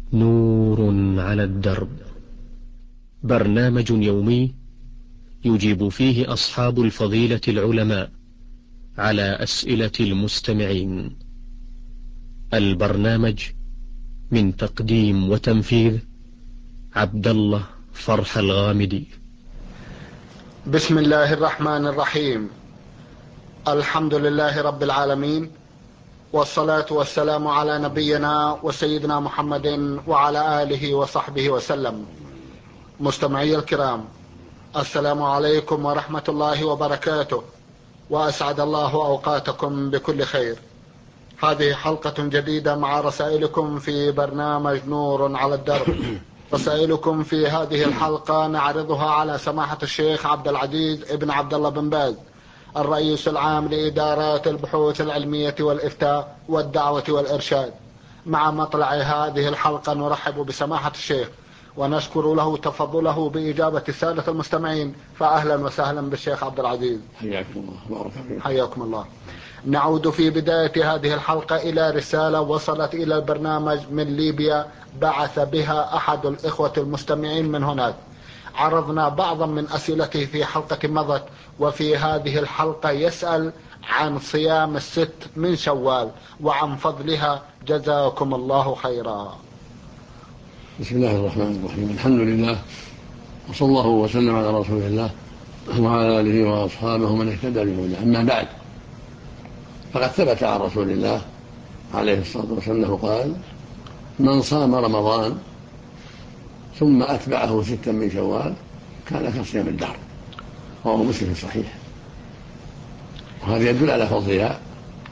نور على الدرب، برنامج يومي يجيب فيه أصحاب الفضيلة العلماء على أسئلة المستمعين. البرنامج من تقديم وتنفيذ عبد الله فرح الغامدي. بسم الله الرحمن الرحيم. الحمد لله رب العالمين، والصلاة والسلام على نبينا وسيدنا محمد وعلى آله وصحبه وسلم. مستمعي الكرام، السلام عليكم ورحمة الله وبركاته، وأسعد الله أوقاتكم بكل خير. هذه حلقة جديدة مع رسائلكم في برنامج نور على الدرب. رسائلكم في هذه الحلقة نعرضها على سماحة الشيخ عبد العزيز ابن عبد الله بن باز، الرئيس العام لإدارات البحوث العلمية والإفتاء والدعوة والإرشاد. مع مطلع هذه الحلقة نرحب بسماحة الشيخ ونشكر له تفضله بإجابة السادة المستمعين، فأهلا وسهلا بالشيخ عبد العزيز. حياكم الله وبارك فيك. حياكم الله. نعود في بداية هذه الحلقة إلى رسالة وصلت إلى البرنامج من ليبيا، بعث بها أحد الإخوة المستمعين من هناك. عرضنا بعضا من أسئلته في حلقة مضت، وفي هذه الحلقة يسأل عن صيام الست من شوال وعن فضلها، جزاكم الله خيرا. بسم الله الرحمن الرحيم. الحمد لله، وصلى الله وسلم على رسول الله وعلى آله وأصحابه من اهتدى بهداه. أما بعد، فقد ثبت عن رسول الله عليه الصلاة والسلام أنه قال: من صام رمضان ثم أتبعه ستا من شوال كان كصيام الدهر. رواه مسلم في الصحيح. وهذا يدل على فضلها،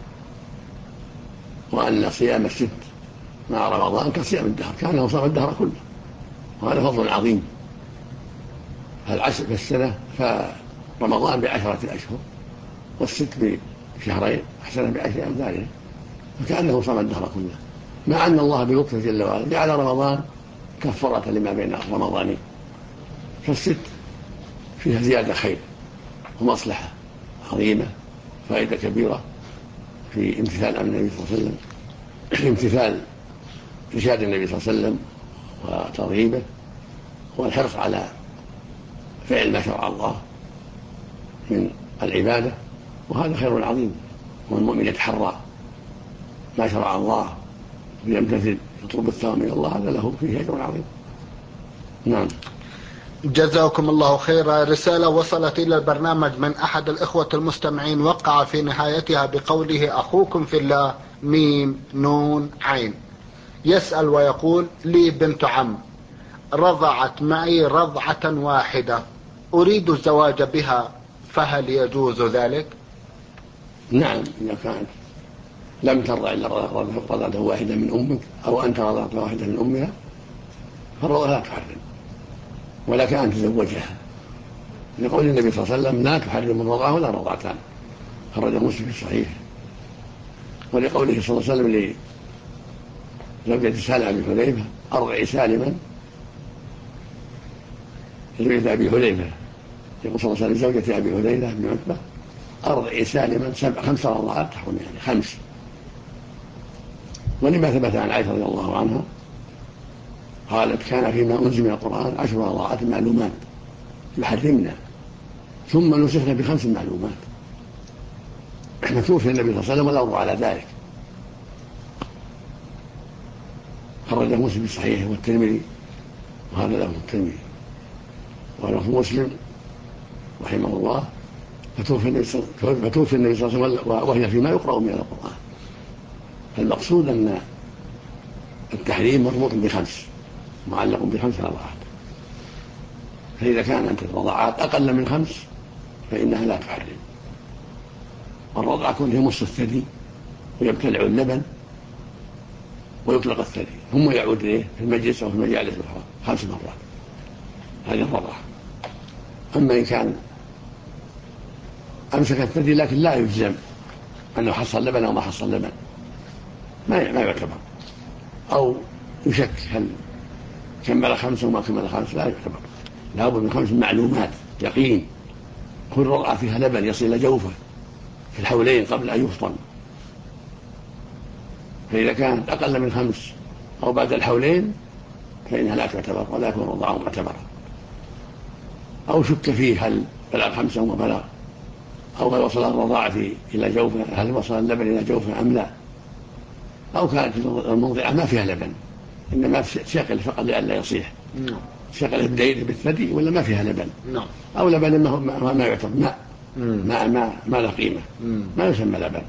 وأن صيام الست مع رمضان كصيام الدهر، كانه صام الدهر كله، وهذا فضل عظيم. فالعشر في السنة، فرمضان ب10 أشهر، والست بشهرين، أحسن ب10 أمثالها، فكأنه صام الدهر كله، مع أن الله بلطفه جل وعلا جعل رمضان كفارة لما بين رمضانين. فالست فيها زيادة خير ومصلحة عظيمة، فائدة كبيرة في امتثال أمر النبي صلى الله عليه وسلم، في امتثال إرشاد النبي صلى الله عليه وسلم وترغيبه، والحرص على فعل ما شرع الله من العبادة، وهذا خير عظيم. والمؤمن يتحرى ما شرع الله ويمتثل، يطلب الثواب من الله، هذا له فيه أجر عظيم. نعم. جزاكم الله خيرا. رسالة وصلت إلى البرنامج من أحد الإخوة المستمعين، وقع في نهايتها بقوله: أخوكم في الله ميم نون عين. يسأل ويقول: لي بنت عم رضعت معي رضعة واحدة، أريد الزواج بها، فهل يجوز ذلك؟ نعم، إذا كانت لم ترضع إلا رضعة واحدة من أمك، أو أنت رضعت واحدة من أمها، فالرضعة لا تحرم، ولك أن تزوجها، لقول النبي صلى الله عليه وسلم: لا تحرم الرضعة ولا رضعتان، خرجه مسلم في الصحيح. ولقوله صلى الله عليه وسلم لزوجة سالم بن حذيفة: أرضعي سالما. زوجة أبي حذيفة، يقول صلى الله عليه وسلم لزوجة أبي حذيفة بن عتبة: أرضعي سالما 5 رضعات تحرم، يعني 5. ولما ثبت عن عائشة رضي الله عنها قالت: كان فيما أنزل من القرآن 10 رضعات معلومات يحرمنا، ثم نسخنا ب5 معلومات. فتوفي النبي صلى الله عليه وسلم والأمر على ذلك. خرجه مسلم في الصحيح والترمذي، وهذا له الترمذي. ولفظ مسلم رحمه الله: فتوفي النبي صلى الله عليه وسلم وهي فيما يقرأ من القرآن. فالمقصود أن التحريم مربوط ب5، معلق ب5 رضعات. فإذا كانت الرضعات أقل من 5 فإنها لا تحرم. والرضعة كلها يمص الثدي ويبتلع اللبن ويطلق الثدي، ثم يعود إليه في المجلس أو في المجالس الأخرى 5 مرات. هذه الرضعة. أما إن كان أمسك الثدي لكن لا يجزم أنه حصل لبن أو ما حصل لبن، ما يعتبر، أو يشك هل كمل 5 وما كمل 5، لا يعتبر. لابد من 5 معلومات يقين. كل رضعة فيها لبن يصل إلى جوفه في الحولين قبل أن يفطن. فإذا كانت أقل من 5 أو بعد الحولين فإنها لا تعتبر ولا يكون رضاعه معتبرا. أو شك فيه هل بلغ 5 وبلغ، أو هل وصل الرضاعة إلى جوفه، هل وصل اللبن إلى جوفه أم لا، أو كانت المرضعة ما فيها لبن إنما شغل فقط لئلا يصيح، شغله بدليل بالثدي ولا ما فيها لبن، أو لبن ما يعتبر ما له قيمة، ما يسمى لبن،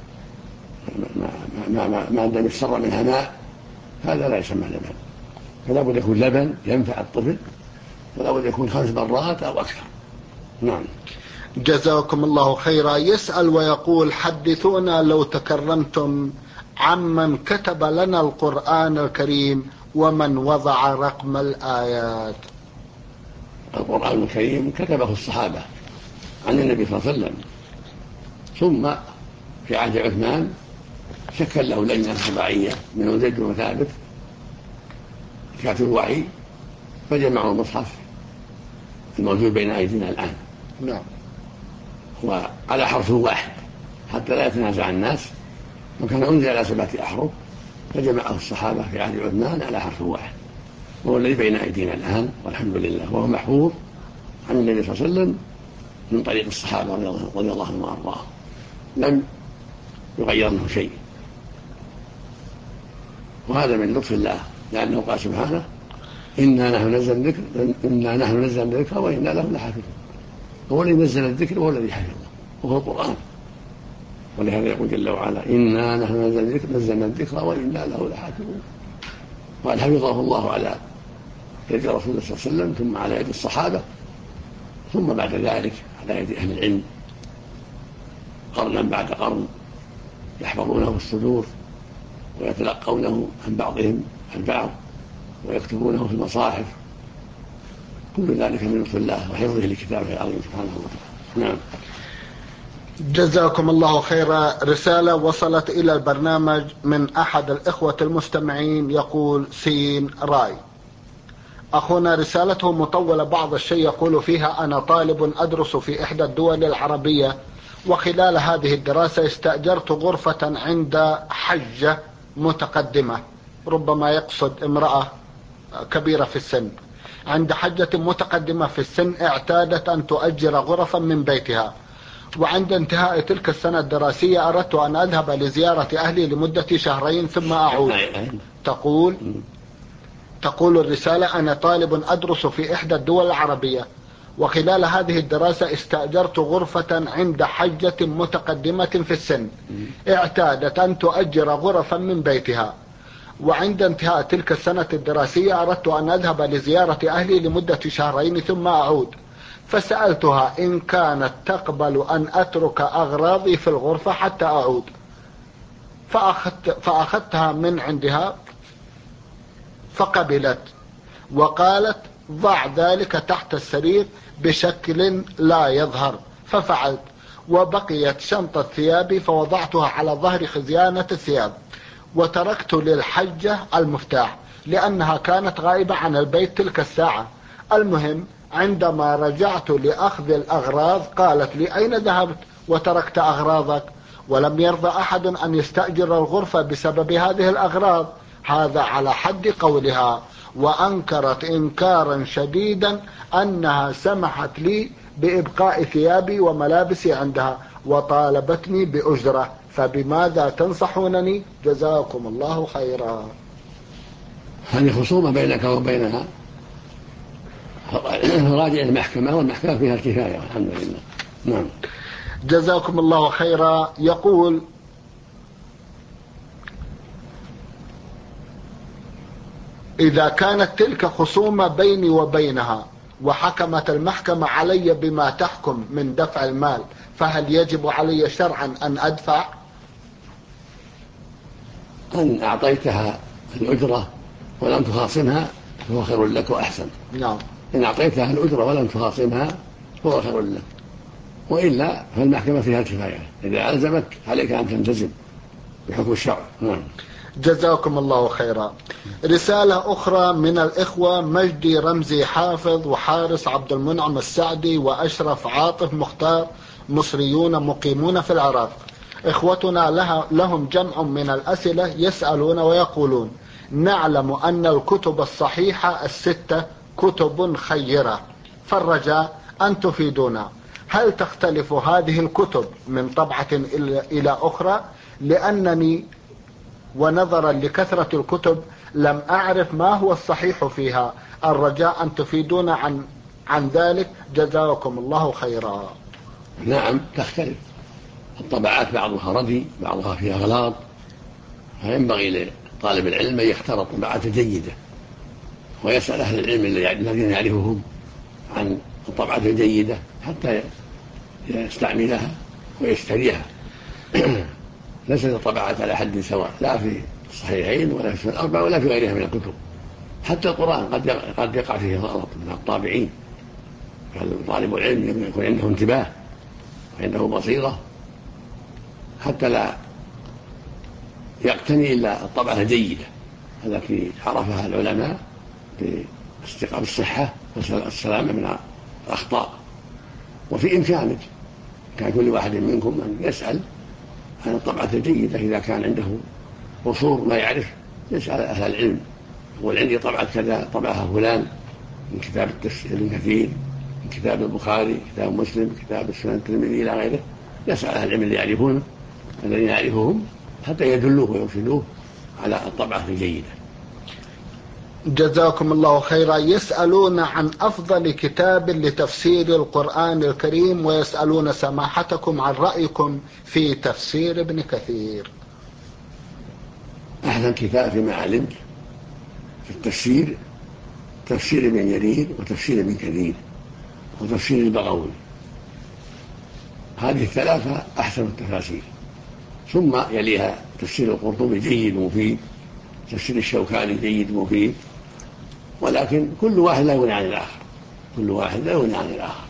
ما عندما يشتر منها ماء هذا لا يسمى لبن. فلا بد يكون لبن ينفع الطفل، ولا بد يكون 5 مرات أو أكثر. نعم. جزاكم الله خيرا. يسأل ويقول: حدثونا لو تكرمتم عمن كتب لنا القرآن الكريم ومن وضع رقم الآيات. القرآن الكريم كتبه الصحابة عن النبي صلى الله عليه وسلم، ثم في عهد عثمان شكل له لجنة تبعية من زيد بن ثابت كاتب الوحي، فجمعوا المصحف الموجود بين أيدينا الآن وعلى حرف واحد حتى لا يتنازع الناس، وكان أنزل على 7 أحرف، فجمعه الصحابة في عهد عثمان على حرف واحد، وهو الذي بين أيدينا الآن والحمد لله، وهو محفوظ عن النبي صلى الله عليه وسلم من طريق الصحابة رضي الله عنهم وأرضاهم، لم يغير منه شيء. وهذا من لطف الله، لأنه قال سبحانه: إنا نحن نزلنا الذكر وإنا له لحافظون. هو الذي نزل الذكر وهو الذي حفظه، وهو القرآن. ولهذا يقول جل وعلا: إنا نحن نزلنا الذكر وإنا له لحافظون. وقد حفظه الله على يد رسول الله صلى الله عليه وسلم، ثم على يد الصحابة، ثم بعد ذلك على يد أهل العلم قرنا بعد قرن، يحفظونه في الصدور ويتلقونه عن بعضهم البعض ويكتبونه في المصاحف. كل ذلك من لطف الله وحفظه لكتابه العظيم سبحانه وتعالى. نعم. جزاكم الله خيرا. رسالة وصلت إلى البرنامج من أحد الإخوة المستمعين يقول: سين راي. أخونا رسالته مطولة بعض الشيء، يقول فيها: أنا طالب أدرس في إحدى الدول العربية، وخلال هذه الدراسة استأجرت غرفة عند حجة متقدمة، ربما يقصد امرأة كبيرة في السن. عند حجة متقدمة في السن اعتادت أن تؤجر غرفا من بيتها، وعند انتهاء تلك السنة الدراسية أردت أن أذهب لزيارة أهلي لمدة 2 شهر ثم أعود. تقول الرسالة: أنا طالب أدرس في إحدى الدول العربية، وخلال هذه الدراسة استأجرت غرفة عند حجة متقدمة في السن اعتادت أن تؤجر غرفا من بيتها، وعند انتهاء تلك السنة الدراسية أردت أن أذهب لزيارة أهلي لمدة 2 شهر ثم أعود، فسألتها إن كانت تقبل أن أترك أغراضي في الغرفة حتى أعود، فأخذتها من عندها فقبلت، وقالت: ضع ذلك تحت السرير بشكل لا يظهر، ففعلت، وبقيت شنطة ثيابي فوضعتها على ظهر خزيانة الثياب، وتركت للحجة المفتاح لأنها كانت غائبة عن البيت تلك الساعة. المهم عندما رجعت لأخذ الأغراض قالت لي: أين ذهبت وتركت أغراضك؟ ولم يرضى أحد أن يستأجر الغرفة بسبب هذه الأغراض، هذا على حد قولها، وأنكرت إنكارا شديدا أنها سمحت لي بإبقاء ثيابي وملابسي عندها، وطالبتني بأجرة، فبماذا تنصحونني؟ جزاكم الله خيرا. هذه خصومة بينك وبينها، راجع المحكمة، والمحكمة فيها الكفاية والحمد لله. نعم. جزاكم الله خيرا. يقول: إذا كانت تلك خصومة بيني وبينها وحكمت المحكمة علي بما تحكم من دفع المال، فهل يجب علي شرعا أن أدفع؟ أن أعطيتها الأجرة ولم تخاصمها فهو خير لك وأحسن. نعم. إن أعطيتها الأجرة ولم تخاصمها فهو خير لك، وإلا فالمحكمة فيها الكفاية، إذا ألزمك عليك أن تلتزم بحكم الشرع. نعم. جزاكم الله خيرا. رسالة أخرى من الإخوة مجدي رمزي حافظ وحارس عبد المنعم السعدي وأشرف عاطف مختار، مصريون مقيمون في العراق. إخوتنا لهم جمع من الأسئلة، يسألون ويقولون: نعلم أن الكتب الصحيحة الستة كتب خيرة، فالرجاء أن تفيدونا، هل تختلف هذه الكتب من طبعة إلى أخرى؟ لأنني ونظرا لكثرة الكتب لم أعرف ما هو الصحيح فيها، الرجاء أن تفيدونا عن ذلك، جزاكم الله خيرا. نعم تختلف الطبعات، بعضها ردي بعضها فيها غلاط، فينبغي لطالب العلم أن يختار الطبعات الجيدة ويسأل أهل العلم الذين يعرفهم عن الطبعات الجيدة حتى يستعملها ويشتريها. ليست الطبعات على حد سواء، لا في الصحيحين ولا في الأربعة ولا في غيرها من الكتب. حتى القرآن قد يقع فيه غلط من الطابعين، طالب العلم يكون عنده انتباه وعنده بصيرة حتى لا يقتني إلا الطبعة الجيدة التي عرفها العلماء بالصحة والسلامة من الأخطاء. وفي إمكانك كان كل واحد منكم أن يسأل عن الطبعة الجيدة إذا كان عنده قصور ما يعرف، يسأل أهل العلم، يقول عندي طبعة كذا طبعها فلان من كتاب التفسير ابن كثير، من كتاب البخاري، كتاب مسلم، كتاب السنن الترمذي إلى غيره. يسأل أهل العلم اللي يعرفونه الذين يعرفهم حتى يدلوه ويرشدوه على الطبعة الجيدة. جزاكم الله خيرا. يسألون عن أفضل كتاب لتفسير القرآن الكريم، ويسألون سماحتكم عن رأيكم في تفسير ابن كثير. أحسن كتاب فيما علمت في التفسير تفسير ابن جرير وتفسير ابن كثير وتفسير البغوي، هذه الثلاثة أحسن التفاسير. ثم يليها تفسير القرطبي جيد ومفيد، تفسير الشوكاني جيد ومفيد، ولكن كل واحد لا يغني عن الآخر، كل واحد لا يغني عن الآخر.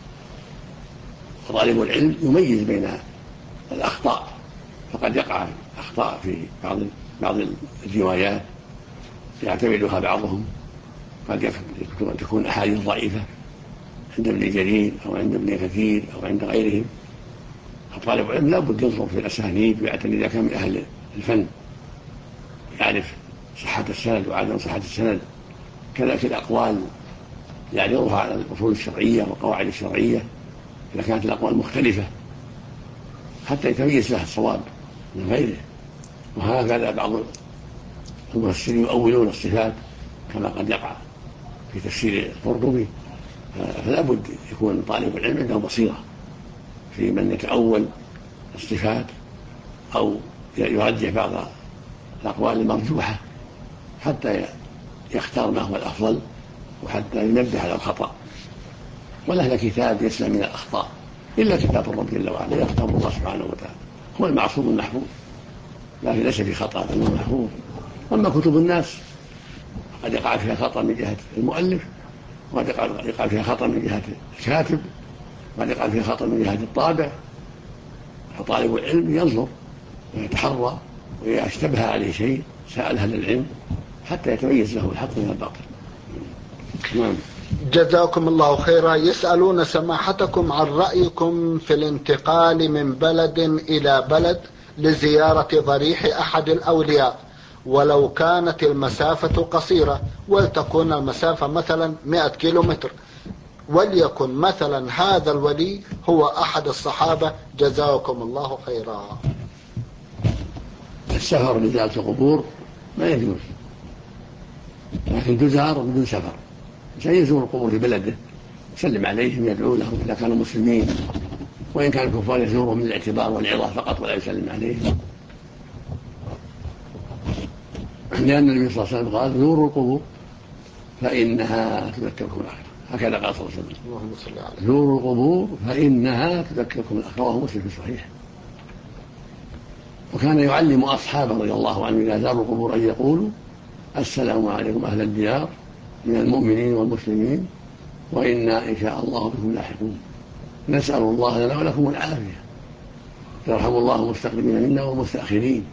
وطالب العلم يميز بين الأخطاء، فقد يقع أخطاء في بعض الروايات يعتمدها بعضهم، قد تكون أحاديث ضعيفة عند ابن جرير أو عند ابن كثير أو عند غيرهم. طالب العلم لا بد ينظر في الأسانيد ويعتني إذا كان من أهل الفن يعرف صحة السند وعدم صحة السند. كذلك الأقوال يعرضها على الأصول الشرعية والقواعد الشرعية إذا كانت الأقوال مختلفة حتى يتميز له الصواب من غيره. وهكذا بعض المفسرين يؤولون الصفات كما قد يقع في تفسير القرطبي، فلا بد يكون طالب العلم عنده بصيرة في من يتأول الصفات أو يرجح بعض الأقوال المرجوحة حتى يختار ما هو الأفضل وحتى ينبه على الخطأ. وله كتاب يسلم من الأخطاء إلا كتاب الرب جل وعلا، يختار الله سبحانه وتعالى، هو المعصوم المحفوظ، لكن ليس في خطأ بل هو محفوظ. أما كتب الناس قد يقع فيها خطأ من جهة المؤلف، وقد يقع فيها خطأ من جهة الكاتب، وقد يقع فيها خطأ من جهة الطابع. فطالب العلم ينظر ويتحرى، وإذا اشتبه عليه شيء سأل أهل العلم حتى يتميز له الحق من الباطل. نعم. جزاكم الله خيرا. يسألون سماحتكم عن رأيكم في الانتقال من بلد إلى بلد لزيارة ضريح أحد الأولياء، ولو كانت المسافة قصيرة، ولتكون المسافة مثلا 100 كيلومتر، وليكن مثلا هذا الولي هو أحد الصحابة، جزاكم الله خيرا. السفر لزيارة القبور ما يجوز، لكن تزار بدون سفر. عشان يزور القبور في بلده يسلم عليهم يدعو لهم إذا كانوا مسلمين، وإن كان الكفار يزورهم من الاعتبار والعظة فقط ولا يسلم عليهم، لأن النبي صلى الله عليه وسلم قال زوروا القبور فإنها تذكركم الآخرة، هكذا قال صلى الله عليه وسلم، زوروا القبور فإنها تذكركم الآخرة، رواه مسلم في الصحيح. وكان يعلم أصحابه رضي الله عنهم إذا زاروا القبور أن يقولوا السلام عليكم أهل الديار من المؤمنين والمسلمين وإنا إن شاء الله بكم لاحقون، نسأل الله لنا ولكم العافية، يرحم الله المستقدمين منا والمستأخرين.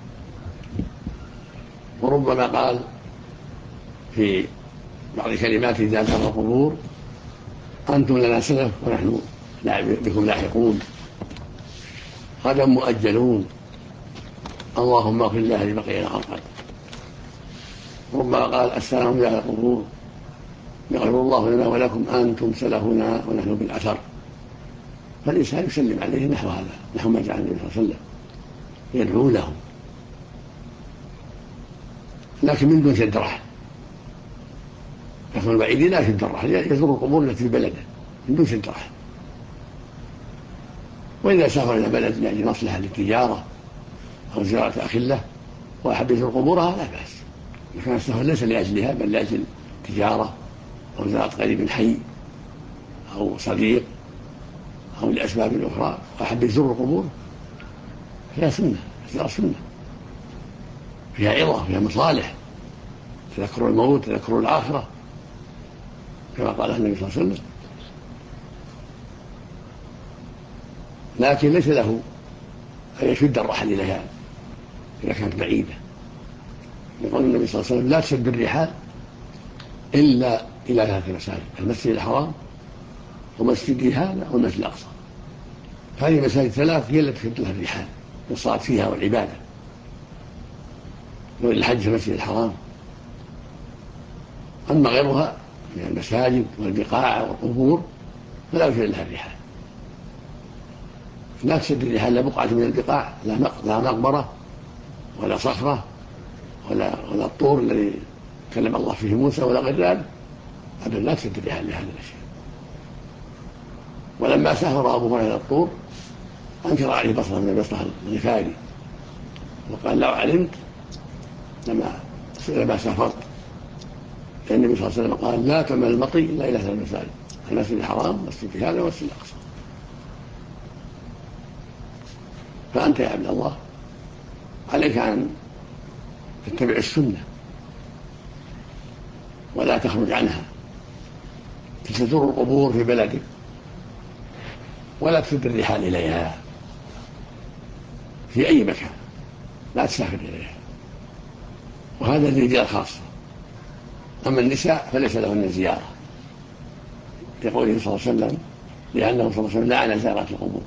وربما قال في بعض كلمات إذا زار القبور أنتم لنا سلف ونحن بكم لاحقون، غدا مؤجلون، اللهم اغفر الله لبقينا خلقك. ربما قال السلام على القبور يغفر الله لنا ولكم أنتم سلفنا ونحن بالأثر، فالإنسان يسلم عليه نحو هذا، نحو ما جعل النبي صلى الله عليه وسلم يدعو له، لكن من دون شد رحل. لكن البعيد لا شد الرحل، يزور القبور التي في بلده من دون شد رحل. وإذا سافر إلى بلد لأجل مصلحة للتجارة أو زيارة أخ له وأحب يزور قبورها لا بأس، لكن السفر ليس لأجلها بل لأجل تجارة أو زيارة قريب حي أو صديق أو لأسباب أخرى وأحب يزور القبور فيها سنة، فيها سنة، فيها عظة، فيها مصالح، تذكر الموت، تذكر الآخرة كما قال النبي صلى الله عليه وسلم. لكن ليس له أن يشد الرحل إليها إذا كانت بعيدة. يقول النبي صلى الله عليه وسلم لا تشد الرحال إلا إلى 3 مساجد: المسجد الحرام ومسجدي هذا والمسجد الأقصى. هذه المساجد 3 هي التي تشد لها الرحال للصلاة فيها والعبادة. وللحج في المسجد الحرام. أما غيرها من المساجد والبقاع والقبور فلا يشد لها الرحال. لا تشد الرحال لا بقعة من البقاع، لا مقبرة ولا صخرة ولا الطور الذي كلم الله فيه موسى ولا غير ذلك، أبدا لا تشد الرحال لهذه الأشياء. ولما سافر أبو هريرة إلى الطور أنكر عليه بصرة من البصرة الغفاري وقال لو علمت لما سافرت، لأن النبي صلى الله عليه وسلم قال لا تعمل المطي إلا إلى 3 مساجد: المسجد الحرام والمسجد هذا والمسجد الأقصى. فأنت يا عبد الله عليك أن تتبع السنة ولا تخرج عنها، تزور القبور في بلدك ولا تسد الرحال إليها في أي مكان، لا تسافر إليها، وهذا للرجال خاصة. أما النساء فليس لهن زيارة، يقول صلى الله عليه وسلم لأنه صلى الله عليه وسلم لعن زيارات القبور،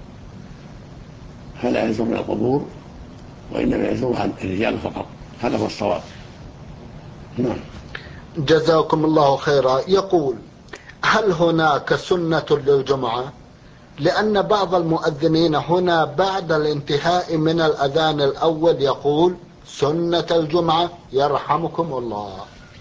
فلا يزورن القبور وإنما يزورها الرجال فقط، هذا هو الصواب. نعم. جزاكم الله خيرا. يقول: هل هناك سنة للجمعة؟ لأن بعض المؤذنين هنا بعد الانتهاء من الأذان الأول يقول: سنة الجمعة يرحمكم الله.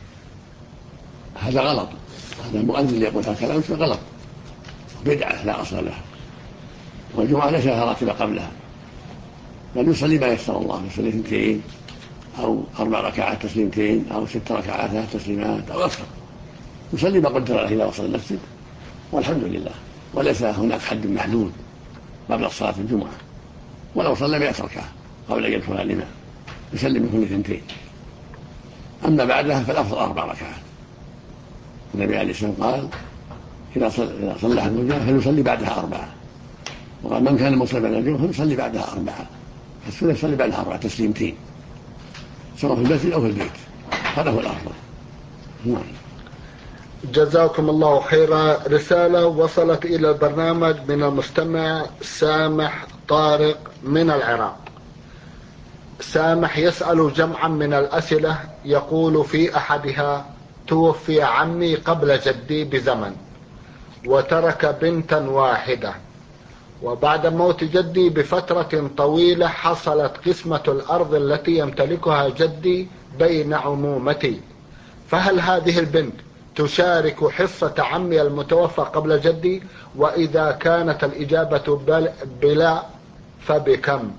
هذا غلط، هذا المؤذن يقول هذا كلام غلط، بدعة لا أصل لها، والجمعة ليس لها راتبة قبلها، بل يصلي ما يسر الله، يصلي 2 أو 4 ركعات تسليمتين أو 6 ركعات 3 تسليمات أو أكثر، يصلي ما قدر له إذا وصل المسجد والحمد لله، وليس هناك حد محدود قبل صلاة الجمعة. ولو صلى 100 ركعة قبل أن يدخل الإمام يسلم من كل 2. أما بعدها فالأفضل 4 ركعات. النبي عليه الصلاة والسلام قال إذا صلى أحد الجمعة فليصلي بعدها 4، وقال من كان مصلي بعد الجمعة فليصلي بعدها 4، فالسنة يصلي بعدها 4 تسليمتين سواء في المسجد أو في البيت، هذا هو الأفضل. نعم. جزاكم الله خيرا. رسالة وصلت إلى البرنامج من المستمع سامح طارق من العراق. سامح يسأل جمعا من الأسئلة، يقول في أحدها: توفي عمي قبل جدي بزمن وترك بنتا واحدة، وبعد موت جدي بفترة طويلة حصلت قسمة الأرض التي يمتلكها جدي بين عمومتي، فهل هذه البنت تشارك حصة عمي المتوفى قبل جدي؟ وإذا كانت الإجابة بلا فبكم؟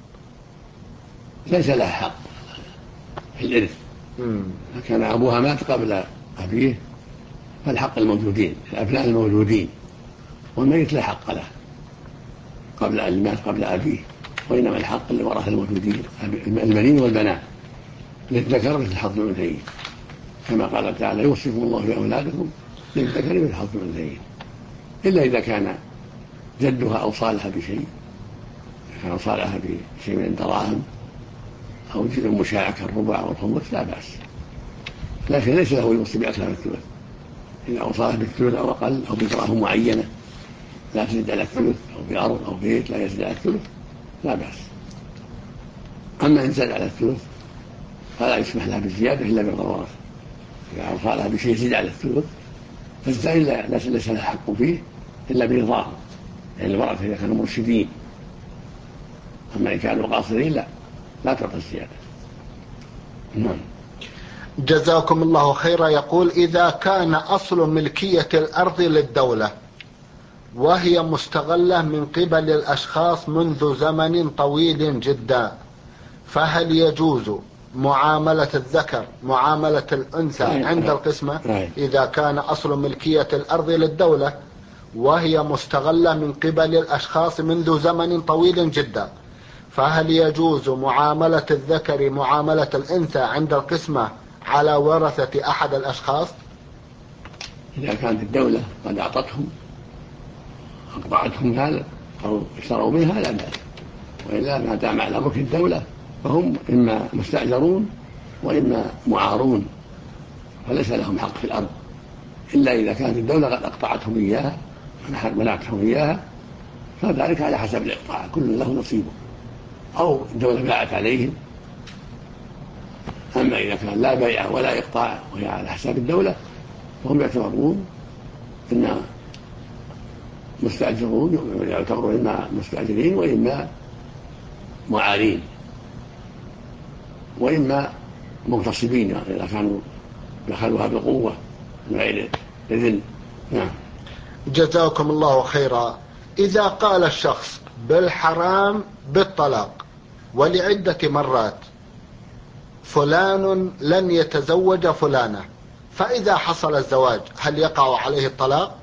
ليس لها حق في الإرث، كان أبوها مات قبل أبيه فالحق الموجودين، الأبناء الموجودين، والميت لا حق له قبل أن مات قبل أبيه، وإنما الحق للورثة الموجودين البنين والبنات للذكر مثل حظ الأنثيين، كما قال تعالى: يوصيكم الله في أولادكم للذكر مثل حظ الأنثيين، إلا إذا كان جدها أوصالها بشيء، كان أوصالها بشيء من الدراهم أو جزء مشاع كالربع أو الخمس لا بأس، لكن ليس له يوصي بأكثر من الثلث. إذا أوصاها بالثلث أو أقل أو بدراهم معينة لا تزيد على الثلث، أو بأرض أو بيت لا يزيد على الثلث لا بأس. أما إن زاد على الثلث فلا يسمح لها بالزيادة إلا بالضرورة. إذا أوصى لها بشيء يزيد على الثلث فالزائد ليس لها حق فيه إلا برضاهم، يعني الورثة إذا كانوا مرشدين. أما إن كانوا قاصرين لا تعطى الزيادة. نعم. جزاكم الله خيرا. يقول: إذا كان أصل ملكية الأرض للدولة وهي مستغلة من قبل الأشخاص منذ زمن طويل جدا، فهل يجوز معاملة الذكر معاملة الأنثى عند القسمة؟ إذا كان أصل ملكية الأرض للدولة وهي مستغلة من قبل الأشخاص منذ زمن طويل جدا، فهل يجوز معاملة الذكر معاملة الأنثى عند القسمة على ورثة أحد الأشخاص؟ إذا كانت الدولة قد أعطتهم أقطعتهم هذا أو اشتروا منها لا بأس، وإلا ما دام على ملك الدولة فهم إما مستأجرون وإما معارون، فليس لهم حق في الأرض إلا إذا كانت الدولة قد أقطعتهم إياها منعتهم إياها، فذلك على حسب الإقطاع، كل له نصيبه، أو الدولة باعت عليهم. أما إذا كان لا بيع ولا إقطاع وهي على حساب الدولة فهم يعتبرون إن مستأجرون، يعتبرون إما مستأجرين وإما معارين وإما مغتصبين إذا كانوا دخلوها بقوة من غير إذن. نعم. جزاكم الله خيرا. إذا قال الشخص بالحرام بالطلاق ولعدة مرات فلان لن يتزوج فلانة، فإذا حصل الزواج هل يقع عليه الطلاق؟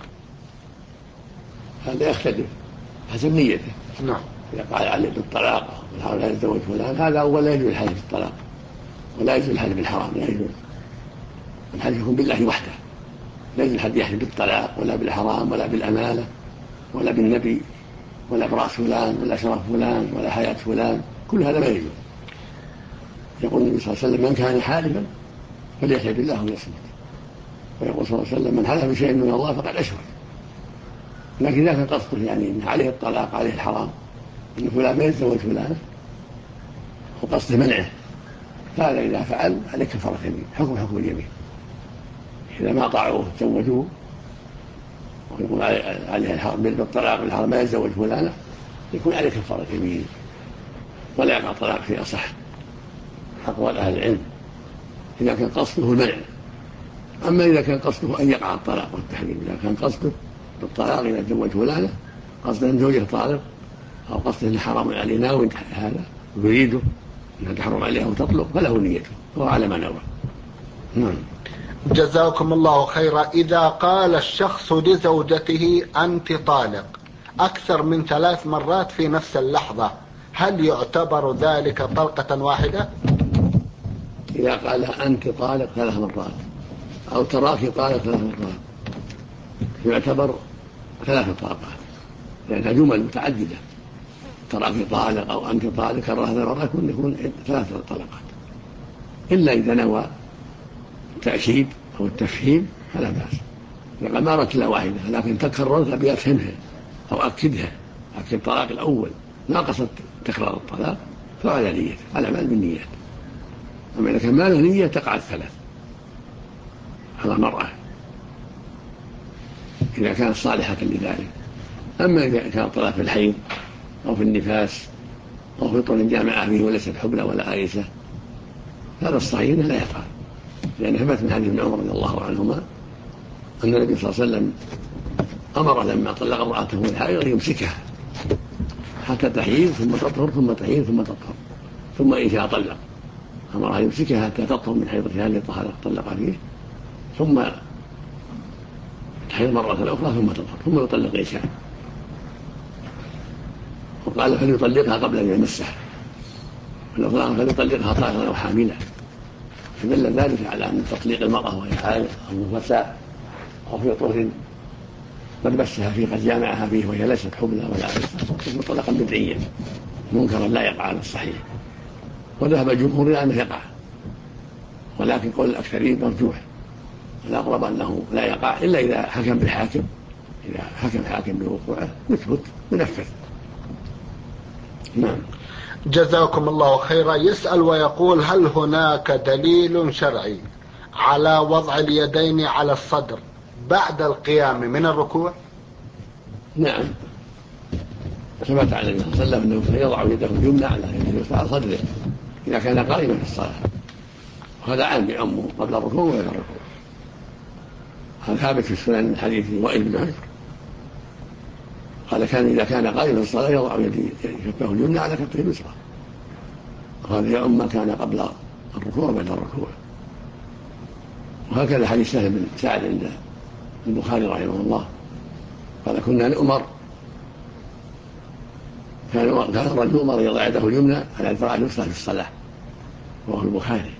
هذا يختلف حسب نيته. نعم. إذا قال عليه بالطلاق ولا يتزوج فلان هذا أول لا يجوز الحلف بالطلاق ولا يجوز الحلف بالحرام، لا يجوز. الحلف يكون بالله وحده، لا يجوز الحد يحلف بالطلاق ولا بالحرام ولا بالأمانة ولا بالنبي ولا برأس فلان ولا شرف فلان ولا حياة فلان، كل هذا ما يجوز. يقول النبي صلى الله عليه وسلم: من كان حالفا فليحلف بالله ويصمت. ويقول صلى الله عليه وسلم: من حلف بشيء من الله فقد أشرك. لكن إذا كان قصده يعني إن عليه الطلاق عليه الحرام، إن فلان ما يتزوج فلان وقصده منعه، فهذا إذا فعل عليه كفارة يمين، حكم اليمين. إذا ما طاعوه تزوجوه ويقول عليه الحرام بالطلاق بالحرام ما يتزوج فلانة، يكون عليه كفارة يمين ولا يقع طلاق في أصح أقوال أهل العلم إذا كان قصده المنع. أما إذا كان قصده أن يقع الطلاق والتحريم، إذا كان قصده بالطلاق إذا تزوج فلانة قصده أن زوجه طالق أو قصده أن حرام عليه ناوي هذا يريده أنها تحرم عليه أو تطلق فله نيته وهو على ما نوى. نعم. جزاكم الله خيرا. إذا قال الشخص لزوجته أنت طالق أكثر من 3 مرات في نفس اللحظة، هل يعتبر ذلك طلقة واحدة؟ إذا قال أنت طالق 3 مرات أو تراك طالق 3 مرات يعتبر 3 طلقات، لأنها جمل متعددة. تراك طالق أو أنت طالق كرر 3 مرات يكون 3 طلقات، إلا إذا نوى التأكيد أو التفهيم فلا بأس. إذا ما أردت إلا واحدة لكن تكررت بأفهمها أو أكد الطلاق الأول ما قصدت تكرار الطلاق فعلى نية، على مال بالنيات. أما إذا كان ما له نية تقع 3 على مرة إذا كانت صالحة لذلك. أما إذا كان طلاق في الحيض أو في النفاس أو في طول جامعة فيه وليست حبلى ولا آيسة هذا الصحيح لا يقع، لأن ثبت من حديث ابن عمر رضي الله عنهما أن النبي صلى الله عليه وسلم أمر لما طلق امرأته الحائض أن يمسكها حتى تحيض ثم تطهر ثم تحيض ثم تطهر، ثم إن شاء طلق، أمرها يمسكها حتى تطهر من حيضتها التي طلق فيه ثم تحيض مرة أخرى ثم تطهر ثم يطلق إن شاء. وقال فليطلقها قبل أن يمسها، فليطلقها طاهرة أو حاملة، فدل ذلك على أن تطليق المرأة وهي حائض أو نفساء أو في طهر قد مسها فيه قد جامعها فيه وهي ليست حبلى ولا عائسة مطلقا بدعيا منكرا لا يقع على الصحيح. وذهب الجمهور إلى أنه يقع، ولكن قول الأكثرين مرجوح، الأقرب أنه لا يقع إلا إذا حكم بالحاكم، إذا حكم الحاكم بوقوعه يثبت ينفذ. نعم. جزاكم الله خيرا. يسأل ويقول: هل هناك دليل شرعي على وضع اليدين على الصدر بعد القيام من الركوع؟ نعم، ثبت عن النبي صلى الله عليه وسلم انه يضع يده اليمنى على يده اليسرى على صدره اذا كان قائما في الصلاه، وهذا عام يعم قبل الركوع وبعد الركوع. هذا ثابت في السنن من حديث وائل بن حجر قال كان اذا كان قائما في الصلاه يضع كفه اليمنى على كفه اليسرى، وهذا يعم ما كان قبل الركوع وبعد الركوع. وهكذا حديث سهل بن سعد عند البخاري رحمه الله قال كنا نؤمر، كان الرجل يؤمر يضع يده اليمنى على الذراع اليسرى في الصلاة، وهو البخاري.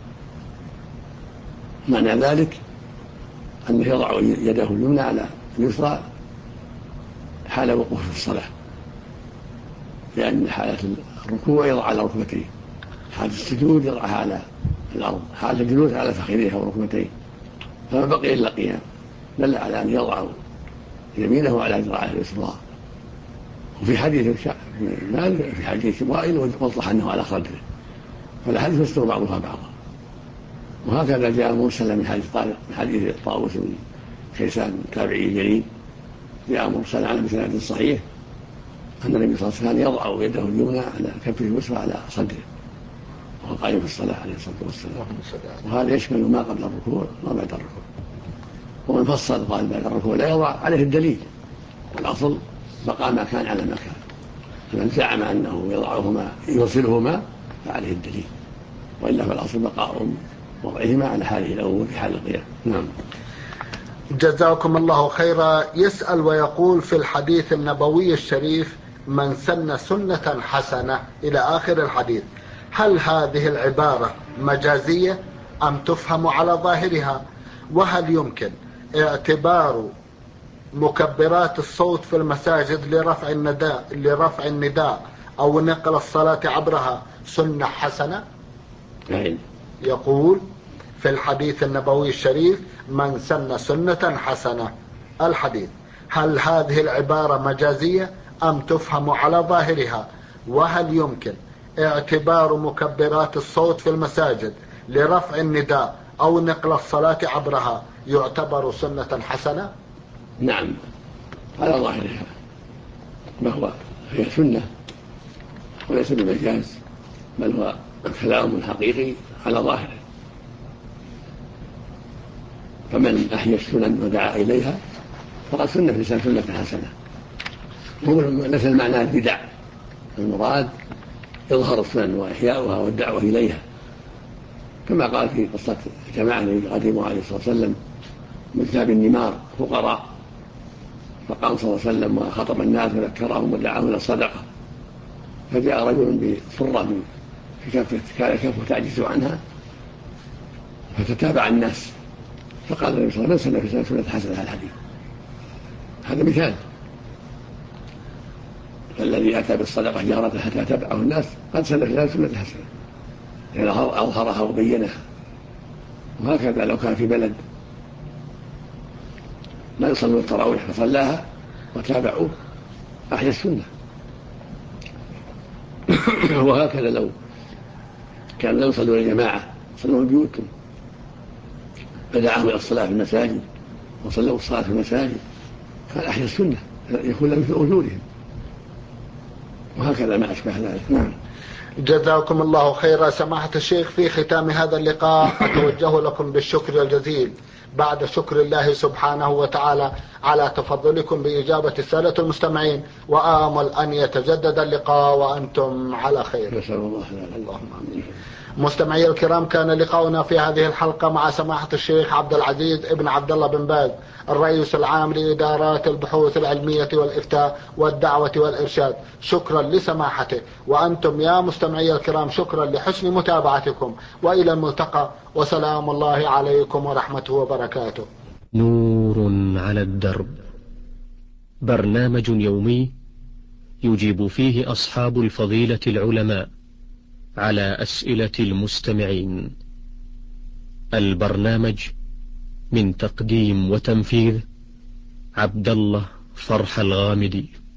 معنى ذلك أنه يضع يده اليمنى على اليسرى حال وقوفه في الصلاة، لأن حالة الركوع يضع على ركبتيه، حالة السجود يضعها على الأرض، حالة الجلوس على فخذيه وركبتيه، فما بقي إلا قيام، دل على أن يضع يمينه على ذراعه اليسرى. وفي حديث مالك في حديث وائل وضح أنه على صدره، فالحديث يستر بعضها بعضا. وهكذا جاء مرسلا من حديث طاووس بن كيسان التابعي الجليل، جاء مرسلا عن بسند صحيح أن النبي صلى الله عليه وسلم يضع يده اليمنى على كفه اليسرى على صدره وهو قائم في الصلاة عليه الصلاة والسلام. وهذا يشمل ما قبل الركوع وما بعد الركوع. ومن فصل قال بعد الركوع لا يضع عليه الدليل، والأصل بقى ما كان على ما كان، فمن زعم أنه يضعهما يوصلهما فعليه الدليل، وإلا فالأصل بقاء وضعهما على حاله الأول في حال القيام. نعم. جزاكم الله خيرا. يسأل ويقول: في الحديث النبوي الشريف من سن سنة حسنة إلى آخر الحديث، هل هذه العبارة مجازية أم تفهم على ظاهرها؟ وهل يمكن اعتبار مكبرات الصوت في المساجد لرفع النداء أو نقل الصلاة عبرها سنة حسنة؟ يقول: في الحديث النبوي الشريف من سن سنة حسنة الحديث، هل هذه العبارة مجازية أم تفهم على ظاهرها؟ وهل يمكن اعتبار مكبرات الصوت في المساجد لرفع النداء أو نقل الصلاة عبرها يعتبر سنة حسنة؟ نعم، على ظاهرها، هي سنة وليس بمجاز، بل هو كلام حقيقي على ظاهره. فمن أحيا السنن ودعا إليها فقد سنة في الإسلام سنة حسنة. ليس المعنى البدع، المراد إظهار السنن وإحياؤها والدعوة إليها، كما قال في قصة الجماعة الذي قدموا عليه الصلاة والسلام من كتاب النمار فقراء، فقام صلى الله عليه وسلم وخطب الناس وذكرهم ودعاهم إلى الصدقة، فجاء رجل بصرة في كفه كان كفه تعجز عنها، فتتابع الناس، فقال النبي صلى الله عليه وسلم: من سن في سنة حسنة هذا الحديث. هذا مثال، فالذي أتى بالصدقة جارة حتى تبعه الناس قد سن في سنة حسنة، يعني أظهرها وبينها. وهكذا لو كان في بلد ما يصلون التراويح فصلاها وتابعوه أحيا السنة. وهكذا لو كانوا لا يصلون الجماعة صلوا بيوتهم فدعاهم إلى الصلاة في المساجد وصلوا الصلاة في المساجد كان أحيا السنة، يكون مثل أجورهم، وهكذا ما أشبه ذلك. نعم. جزاكم الله خيرا. سماحة الشيخ، في ختام هذا اللقاء أتوجه لكم بالشكر الجزيل بعد شكر الله سبحانه وتعالى على تفضلكم بإجابة السادة المستمعين، وآمل أن يتجدد اللقاء وأنتم على خير. نسأل الله. اللهم آمين. مستمعي الكرام، كان لقاؤنا في هذه الحلقة مع سماحة الشيخ عبد العزيز ابن عبد الله بن باز، الرئيس العام لإدارات البحوث العلمية والإفتاء والدعوة والإرشاد. شكرا لسماحته، وأنتم يا مستمعي الكرام شكرا لحسن متابعتكم، وإلى الملتقى، وسلام الله عليكم ورحمته وبركاته. نور على الدرب، برنامج يومي يجيب فيه أصحاب الفضيلة العلماء على أسئلة المستمعين. البرنامج من تقديم وتنفيذ عبد الله فرح الغامدي.